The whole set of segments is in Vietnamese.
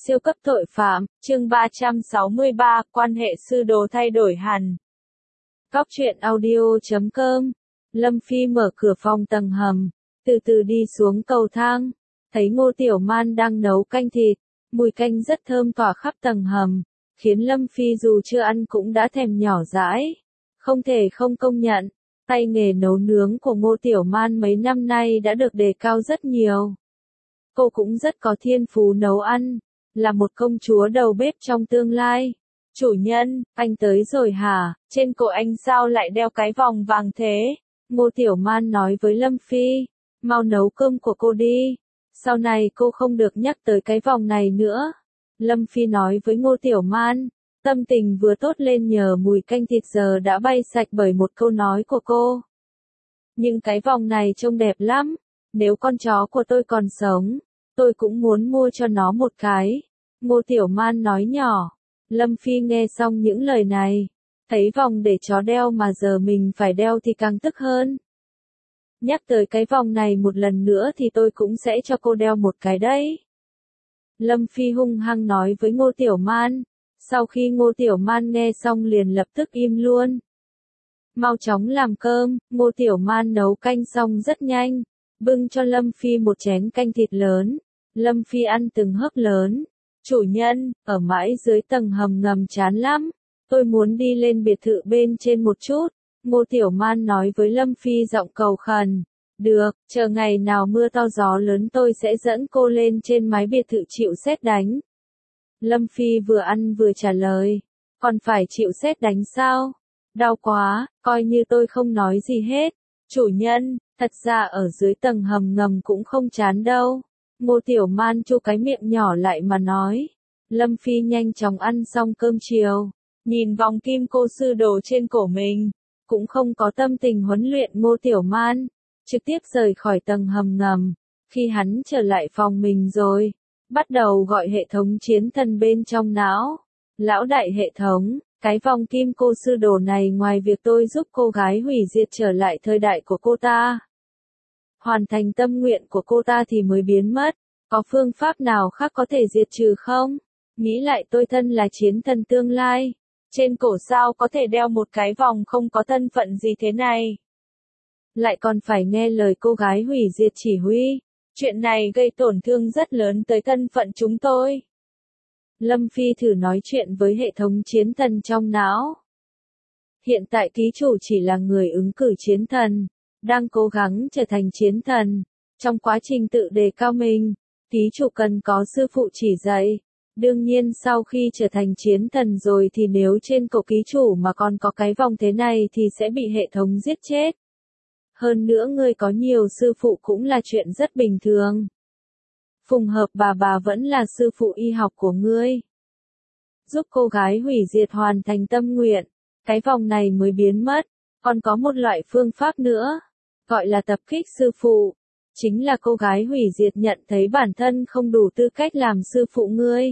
Siêu cấp tội phạm, chương 363, quan hệ sư đồ thay đổi hẳn. Cóc truyện audio.com. Lâm Phi mở cửa phòng tầng hầm, từ từ đi xuống cầu thang, thấy Ngô Tiểu Man đang nấu canh thịt, mùi canh rất thơm tỏa khắp tầng hầm, khiến Lâm Phi dù chưa ăn cũng đã thèm nhỏ dãi. Không thể không công nhận, tay nghề nấu nướng của Ngô Tiểu Man mấy năm nay đã được đề cao rất nhiều. Cô cũng rất có thiên phú nấu ăn, là một công chúa đầu bếp trong tương lai. Chủ nhân, anh tới rồi hả? Trên cổ anh sao lại đeo cái vòng vàng thế? Ngô Tiểu Man nói với Lâm Phi, mau nấu cơm của cô đi. Sau này cô không được nhắc tới cái vòng này nữa. Lâm Phi nói với Ngô Tiểu Man, tâm tình vừa tốt lên nhờ mùi canh thịt giờ đã bay sạch bởi một câu nói của cô. Nhưng cái vòng này trông đẹp lắm, nếu con chó của tôi còn sống, tôi cũng muốn mua cho nó một cái. Ngô Tiểu Man nói nhỏ. Lâm Phi nghe xong những lời này, thấy vòng để chó đeo mà giờ mình phải đeo thì càng tức hơn. Nhắc tới cái vòng này một lần nữa thì tôi cũng sẽ cho cô đeo một cái đấy. Lâm Phi hung hăng nói với Ngô Tiểu Man. Sau khi Ngô Tiểu Man nghe xong liền lập tức im luôn. Mau chóng làm cơm, Ngô Tiểu Man nấu canh xong rất nhanh, bưng cho Lâm Phi một chén canh thịt lớn. Lâm Phi ăn từng hớp lớn. Chủ nhân, ở mãi dưới tầng hầm ngầm chán lắm, tôi muốn đi lên biệt thự bên trên một chút. Ngô Tiểu Man nói với Lâm Phi giọng cầu khẩn. Được, chờ ngày nào mưa to gió lớn tôi sẽ dẫn cô lên trên mái biệt thự chịu sét đánh. Lâm Phi vừa ăn vừa trả lời, còn phải chịu sét đánh sao? Đau quá, coi như tôi không nói gì hết. Chủ nhân, thật ra ở dưới tầng hầm ngầm cũng không chán đâu. Ngô Tiểu Man chu cái miệng nhỏ lại mà nói. Lâm Phi nhanh chóng ăn xong cơm chiều, nhìn vòng kim cô sư đồ trên cổ mình, cũng không có tâm tình huấn luyện Ngô Tiểu Man, trực tiếp rời khỏi tầng hầm ngầm. Khi hắn trở lại phòng mình rồi, bắt đầu gọi hệ thống chiến thần bên trong não. Lão đại hệ thống, cái vòng kim cô sư đồ này ngoài việc tôi giúp cô gái hủy diệt trở lại thời đại của cô ta, hoàn thành tâm nguyện của cô ta thì mới biến mất, có phương pháp nào khác có thể diệt trừ không? Nghĩ lại tôi thân là chiến thần tương lai, trên cổ sao có thể đeo một cái vòng không có thân phận gì thế này? Lại còn phải nghe lời cô gái hủy diệt chỉ huy, chuyện này gây tổn thương rất lớn tới thân phận chúng tôi. Lâm Phi thử nói chuyện với hệ thống chiến thần trong não. Hiện tại ký chủ chỉ là người ứng cử chiến thần, đang cố gắng trở thành chiến thần. Trong quá trình tự đề cao mình, ký chủ cần có sư phụ chỉ dạy. Đương nhiên sau khi trở thành chiến thần rồi thì nếu trên cổ ký chủ mà còn có cái vòng thế này thì sẽ bị hệ thống giết chết. Hơn nữa ngươi có nhiều sư phụ cũng là chuyện rất bình thường. Phùng hợp bà vẫn là sư phụ y học của ngươi. Giúp cô gái hủy diệt hoàn thành tâm nguyện, cái vòng này mới biến mất. Còn có một loại phương pháp nữa, gọi là tập kích sư phụ. Chính là cô gái hủy diệt nhận thấy bản thân không đủ tư cách làm sư phụ ngươi,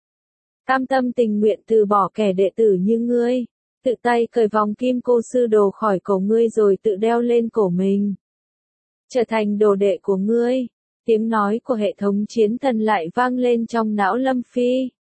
cam tâm tình nguyện từ bỏ kẻ đệ tử như ngươi, tự tay cởi vòng kim cô sư đồ khỏi cổ ngươi rồi tự đeo lên cổ mình, trở thành đồ đệ của ngươi. Tiếng nói của hệ thống chiến thần lại vang lên trong não Lâm Phi.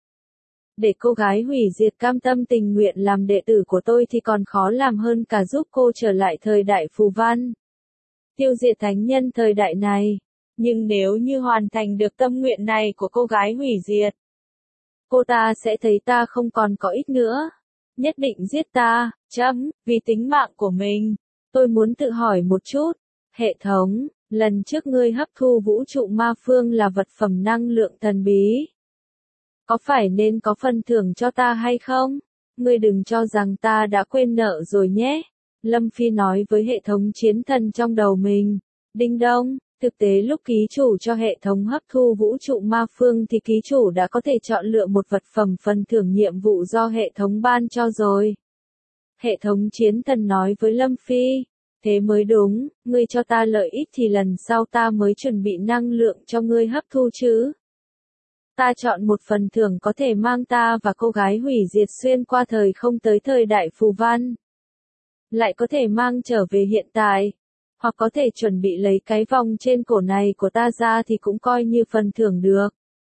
Để cô gái hủy diệt cam tâm tình nguyện làm đệ tử của tôi thì còn khó làm hơn cả giúp cô trở lại thời đại phù văn, tiêu diệt thánh nhân thời đại này. Nhưng nếu như hoàn thành được tâm nguyện này của cô gái hủy diệt, cô ta sẽ thấy ta không còn có ích nữa, nhất định giết ta, vì tính mạng của mình. Tôi muốn tự hỏi một chút, hệ thống, lần trước ngươi hấp thu vũ trụ ma phương là vật phẩm năng lượng thần bí, có phải nên có phần thưởng cho ta hay không? Ngươi đừng cho rằng ta đã quên nợ rồi nhé. Lâm Phi nói với hệ thống chiến thần trong đầu mình. Đinh đông, thực tế lúc ký chủ cho hệ thống hấp thu vũ trụ ma phương thì ký chủ đã có thể chọn lựa một vật phẩm phần thưởng nhiệm vụ do hệ thống ban cho rồi. Hệ thống chiến thần nói với Lâm Phi. Thế mới đúng, ngươi cho ta lợi ích thì lần sau ta mới chuẩn bị năng lượng cho ngươi hấp thu chứ. Ta chọn một phần thưởng có thể mang ta và cô gái hủy diệt xuyên qua thời không tới thời đại phù văn. Lại có thể mang trở về hiện tại. Hoặc có thể chuẩn bị lấy cái vòng trên cổ này của ta ra thì cũng coi như phần thưởng được.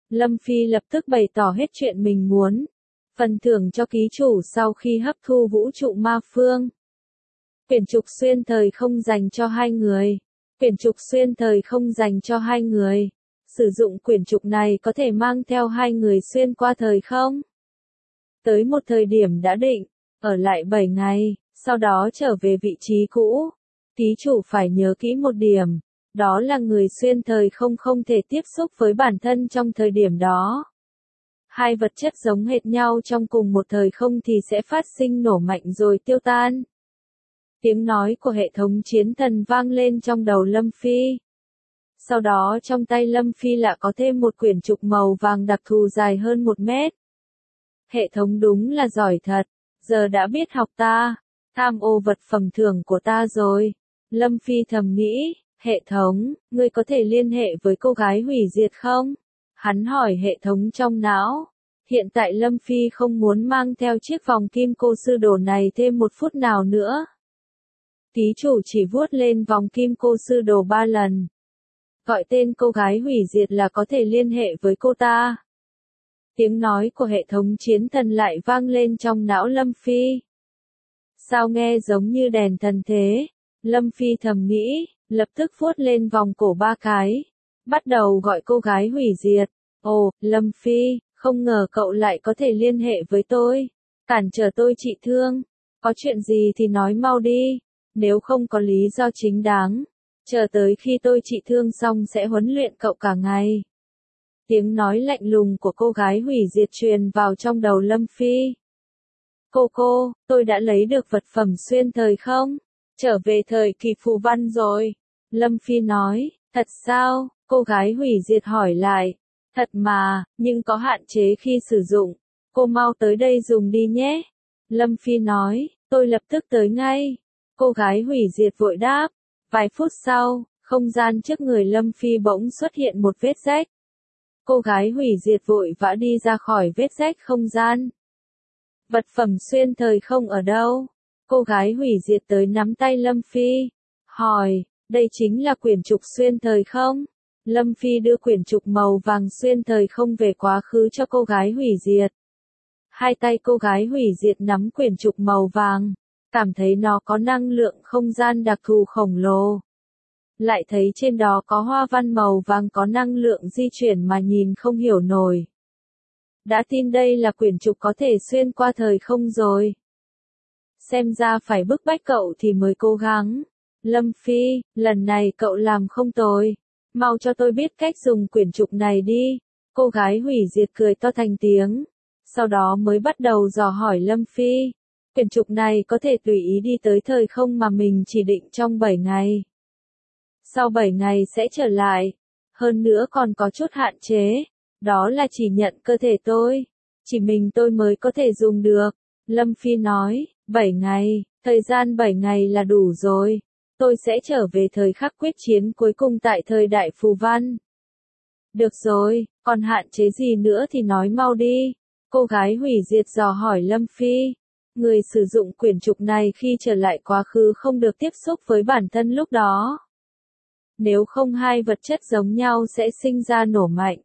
Lâm Phi lập tức bày tỏ hết chuyện mình muốn. Phần thưởng cho ký chủ sau khi hấp thu vũ trụ ma phương. Quyển trục xuyên thời không dành cho hai người. Quyển trục xuyên thời không dành cho hai người. Sử dụng quyển trục này có thể mang theo hai người xuyên qua thời không. Tới một thời điểm đã định, ở lại 7 ngày, sau đó trở về vị trí cũ. Ký chủ phải nhớ kỹ một điểm, đó là người xuyên thời không thể tiếp xúc với bản thân trong thời điểm đó. Hai vật chất giống hệt nhau trong cùng một thời không thì sẽ phát sinh nổ mạnh rồi tiêu tan. Tiếng nói của hệ thống chiến thần vang lên trong đầu Lâm Phi. Sau đó trong tay Lâm Phi lại có thêm một quyển trục màu vàng đặc thù dài hơn 1 mét. Hệ thống đúng là giỏi thật, giờ đã biết học ta, tham ô vật phẩm thưởng của ta rồi. Lâm Phi thầm nghĩ, hệ thống, ngươi có thể liên hệ với cô gái hủy diệt không? Hắn hỏi hệ thống trong não. Hiện tại Lâm Phi không muốn mang theo chiếc vòng kim cô sư đồ này thêm 1 phút nào nữa. Ký chủ chỉ vuốt lên vòng kim cô sư đồ 3 lần. Gọi tên cô gái hủy diệt là có thể liên hệ với cô ta. Tiếng nói của hệ thống chiến thần lại vang lên trong não Lâm Phi. Sao nghe giống như đèn thần thế? Lâm Phi thầm nghĩ, lập tức vuốt lên vòng cổ 3 cái. Bắt đầu gọi cô gái hủy diệt. Ồ, Lâm Phi, không ngờ cậu lại có thể liên hệ với tôi. Cản trở tôi trị thương. Có chuyện gì thì nói mau đi. Nếu không có lý do chính đáng, chờ tới khi tôi trị thương xong sẽ huấn luyện cậu cả ngày. Tiếng nói lạnh lùng của cô gái hủy diệt truyền vào trong đầu Lâm Phi. Cô, tôi đã lấy được vật phẩm xuyên thời không? Trở về thời kỳ phù văn rồi. Lâm Phi nói, thật sao? Cô gái hủy diệt hỏi lại. Thật mà, nhưng có hạn chế khi sử dụng. Cô mau tới đây dùng đi nhé. Lâm Phi nói, tôi lập tức tới ngay. Cô gái hủy diệt vội đáp. Vài phút sau, không gian trước người Lâm Phi bỗng xuất hiện một vết rách. Cô gái hủy diệt vội vã đi ra khỏi vết rách không gian. Vật phẩm xuyên thời không ở đâu? Cô gái hủy diệt tới nắm tay Lâm Phi. Hỏi, đây chính là quyển trục xuyên thời không? Lâm Phi đưa quyển trục màu vàng xuyên thời không về quá khứ cho cô gái hủy diệt. Hai tay cô gái hủy diệt nắm quyển trục màu vàng. Cảm thấy nó có năng lượng không gian đặc thù khổng lồ. Lại thấy trên đó có hoa văn màu vàng có năng lượng di chuyển mà nhìn không hiểu nổi. Đã tin đây là quyển trục có thể xuyên qua thời không rồi. Xem ra phải bức bách cậu thì mới cố gắng. Lâm Phi, lần này cậu làm không tồi. Mau cho tôi biết cách dùng quyển trục này đi. Cô gái hủy diệt cười to thành tiếng. Sau đó mới bắt đầu dò hỏi Lâm Phi. Quyển trục này có thể tùy ý đi tới thời không mà mình chỉ định trong 7 ngày. Sau 7 ngày sẽ trở lại. Hơn nữa còn có chút hạn chế. Đó là chỉ nhận cơ thể tôi. Chỉ mình tôi mới có thể dùng được. Lâm Phi nói, 7 ngày, thời gian 7 ngày là đủ rồi. Tôi sẽ trở về thời khắc quyết chiến cuối cùng tại thời đại phù văn. Được rồi, còn hạn chế gì nữa thì nói mau đi. Cô gái hủy diệt dò hỏi Lâm Phi. Người sử dụng quyển trục này khi trở lại quá khứ không được tiếp xúc với bản thân lúc đó. Nếu không hai vật chất giống nhau sẽ sinh ra nổ mạnh.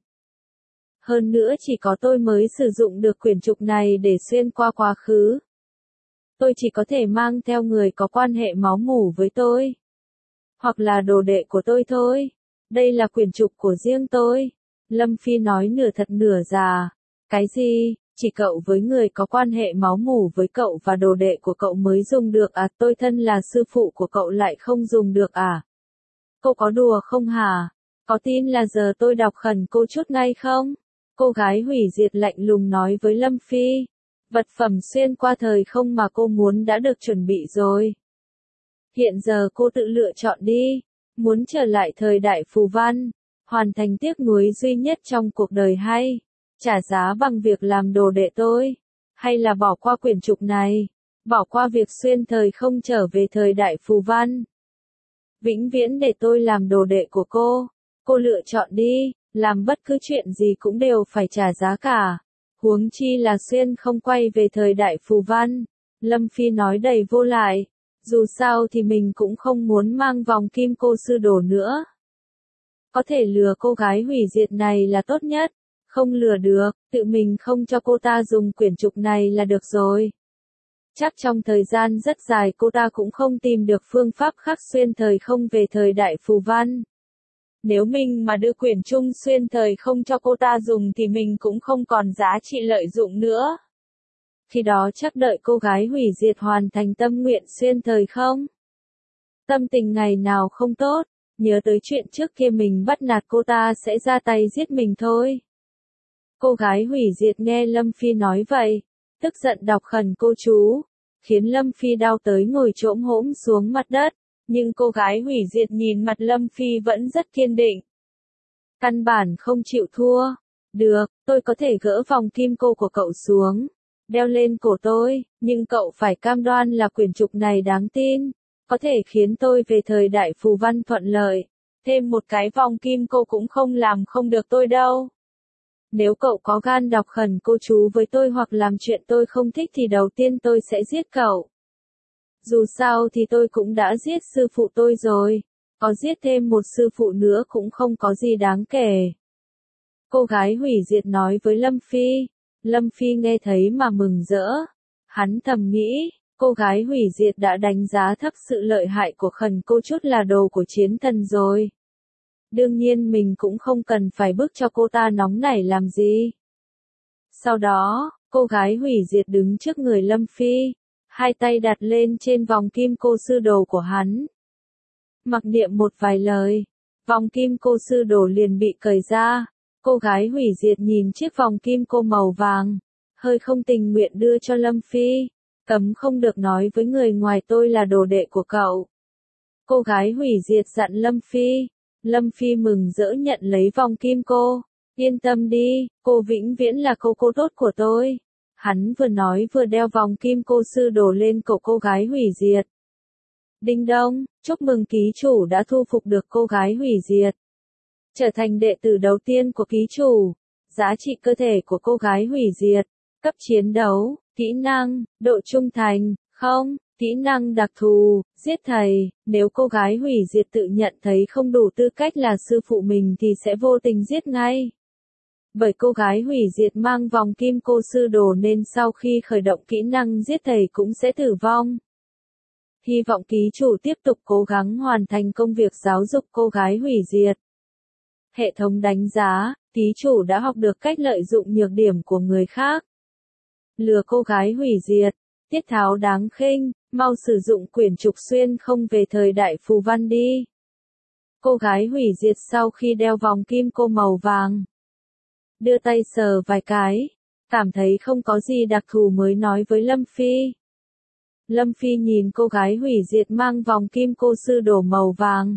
Hơn nữa chỉ có tôi mới sử dụng được quyển trục này để xuyên qua quá khứ. Tôi chỉ có thể mang theo người có quan hệ máu mủ với tôi. Hoặc là đồ đệ của tôi thôi. Đây là quyển trục của riêng tôi. Lâm Phi nói nửa thật nửa giả. Cái gì? Chỉ cậu với người có quan hệ máu mủ với cậu và đồ đệ của cậu mới dùng được à? Tôi thân là sư phụ của cậu lại không dùng được à? Cô có đùa không hả? Có tin là giờ tôi đọc khẩn cô chút ngay không? Cô gái hủy diệt lạnh lùng nói với Lâm Phi. Vật phẩm xuyên qua thời không mà cô muốn đã được chuẩn bị rồi. Hiện giờ cô tự lựa chọn đi. Muốn trở lại thời đại phù văn. Hoàn thành tiếc nuối duy nhất trong cuộc đời hay. Trả giá bằng việc làm đồ đệ tôi. Hay là bỏ qua quyển trục này. Bỏ qua việc xuyên thời không trở về thời đại phù văn. Vĩnh viễn để tôi làm đồ đệ của cô. Cô lựa chọn đi. Làm bất cứ chuyện gì cũng đều phải trả giá cả. Huống chi là xuyên không quay về thời đại phù văn. Lâm Phi nói đầy vô lại. Dù sao thì mình cũng không muốn mang vòng kim cô sư đồ nữa. Có thể lừa cô gái hủy diệt này là tốt nhất. Không lừa được, tự mình không cho cô ta dùng quyển trục này là được rồi. Chắc trong thời gian rất dài cô ta cũng không tìm được phương pháp khác xuyên thời không về thời đại phù văn. Nếu mình mà đưa quyển trung xuyên thời không cho cô ta dùng thì mình cũng không còn giá trị lợi dụng nữa. Khi đó chắc đợi cô gái hủy diệt hoàn thành tâm nguyện xuyên thời không. Tâm tình ngày nào không tốt, nhớ tới chuyện trước kia mình bắt nạt cô ta sẽ ra tay giết mình thôi. Cô gái hủy diệt nghe Lâm Phi nói vậy, tức giận đọc khẩn cô chú, khiến Lâm Phi đau tới ngồi chỗm hỗn xuống mặt đất, nhưng cô gái hủy diệt nhìn mặt Lâm Phi vẫn rất kiên định. Căn bản không chịu thua. Được, tôi có thể gỡ vòng kim cô của cậu xuống, đeo lên cổ tôi, nhưng cậu phải cam đoan là quyển trục này đáng tin, có thể khiến tôi về thời đại phù văn thuận lợi. Thêm một cái vòng kim cô cũng không làm không được tôi đâu. Nếu cậu có gan đọc khẩn cô chú với tôi hoặc làm chuyện tôi không thích thì đầu tiên tôi sẽ giết cậu. Dù sao thì tôi cũng đã giết sư phụ tôi rồi, có giết thêm một sư phụ nữa cũng không có gì đáng kể. Cô gái hủy diệt nói với Lâm Phi. Lâm Phi nghe thấy mà mừng rỡ. Hắn thầm nghĩ, cô gái hủy diệt đã đánh giá thấp sự lợi hại của khẩn cô chút là đồ của chiến thần rồi. Đương nhiên mình cũng không cần phải bức cho cô ta nóng nảy làm gì. Sau đó, cô gái hủy diệt đứng trước người Lâm Phi, hai tay đặt lên trên vòng kim cô sư đồ của hắn. Mặc niệm một vài lời, vòng kim cô sư đồ liền bị cởi ra. Cô gái hủy diệt nhìn chiếc vòng kim cô màu vàng, hơi không tình nguyện đưa cho Lâm Phi. Cấm không được nói với người ngoài tôi là đồ đệ của cậu. Cô gái hủy diệt dặn Lâm Phi. Lâm Phi mừng rỡ nhận lấy vòng kim cô. Yên tâm đi, cô vĩnh viễn là cô tốt của tôi. Hắn vừa nói vừa đeo vòng kim cô sư đồ lên cổ cô gái hủy diệt. Đinh đông, chúc mừng ký chủ đã thu phục được cô gái hủy diệt. Trở thành đệ tử đầu tiên của ký chủ. Giá trị cơ thể của cô gái hủy diệt. Cấp chiến đấu, kỹ năng, độ trung thành, không, kỹ năng đặc thù, giết thầy. Nếu cô gái hủy diệt tự nhận thấy không đủ tư cách là sư phụ mình thì sẽ vô tình giết ngay. Bởi cô gái hủy diệt mang vòng kim cô sư đồ nên sau khi khởi động kỹ năng giết thầy cũng sẽ tử vong. Hy vọng ký chủ tiếp tục cố gắng hoàn thành công việc giáo dục cô gái hủy diệt. Hệ thống đánh giá, ký chủ đã học được cách lợi dụng nhược điểm của người khác. Lừa cô gái hủy diệt, tiết tháo đáng khinh, mau sử dụng quyển trục xuyên không về thời đại phù văn đi. Cô gái hủy diệt sau khi đeo vòng kim cô màu vàng, đưa tay sờ vài cái, cảm thấy không có gì đặc thù mới nói với Lâm Phi. Lâm Phi nhìn cô gái hủy diệt mang vòng kim cô sư đồ màu vàng.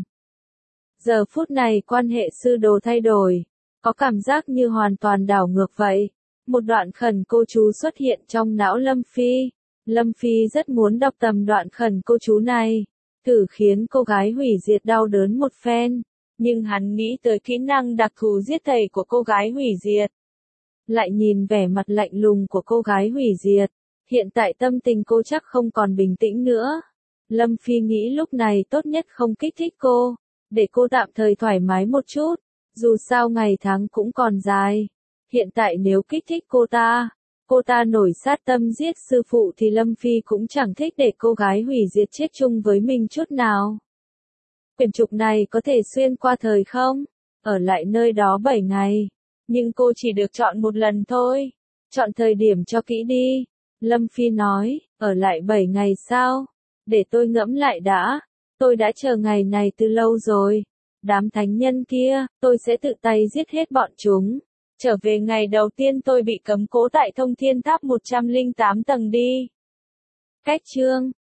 Giờ phút này quan hệ sư đồ thay đổi, có cảm giác như hoàn toàn đảo ngược vậy. Một đoạn khẩn cô chú xuất hiện trong não Lâm Phi. Lâm Phi rất muốn đọc tầm đoạn khẩn cô chú này, thử khiến cô gái hủy diệt đau đớn một phen. Nhưng hắn nghĩ tới kỹ năng đặc thù giết thầy của cô gái hủy diệt. Lại nhìn vẻ mặt lạnh lùng của cô gái hủy diệt. Hiện tại tâm tình cô chắc không còn bình tĩnh nữa. Lâm Phi nghĩ lúc này tốt nhất không kích thích cô, để cô tạm thời thoải mái một chút. Dù sao ngày tháng cũng còn dài. Hiện tại nếu kích thích cô ta nổi sát tâm giết sư phụ thì Lâm Phi cũng chẳng thích để cô gái hủy diệt chết chung với mình chút nào. Quyển trục này có thể xuyên qua thời không? Ở lại nơi đó 7 ngày. Nhưng cô chỉ được chọn một lần thôi. Chọn thời điểm cho kỹ đi. Lâm Phi nói, ở lại 7 ngày sao? Để tôi ngẫm lại đã. Tôi đã chờ ngày này từ lâu rồi. Đám thánh nhân kia, tôi sẽ tự tay giết hết bọn chúng. Trở về ngày đầu tiên tôi bị cấm cố tại Thông Thiên Tháp 108 tầng đi. Cách chương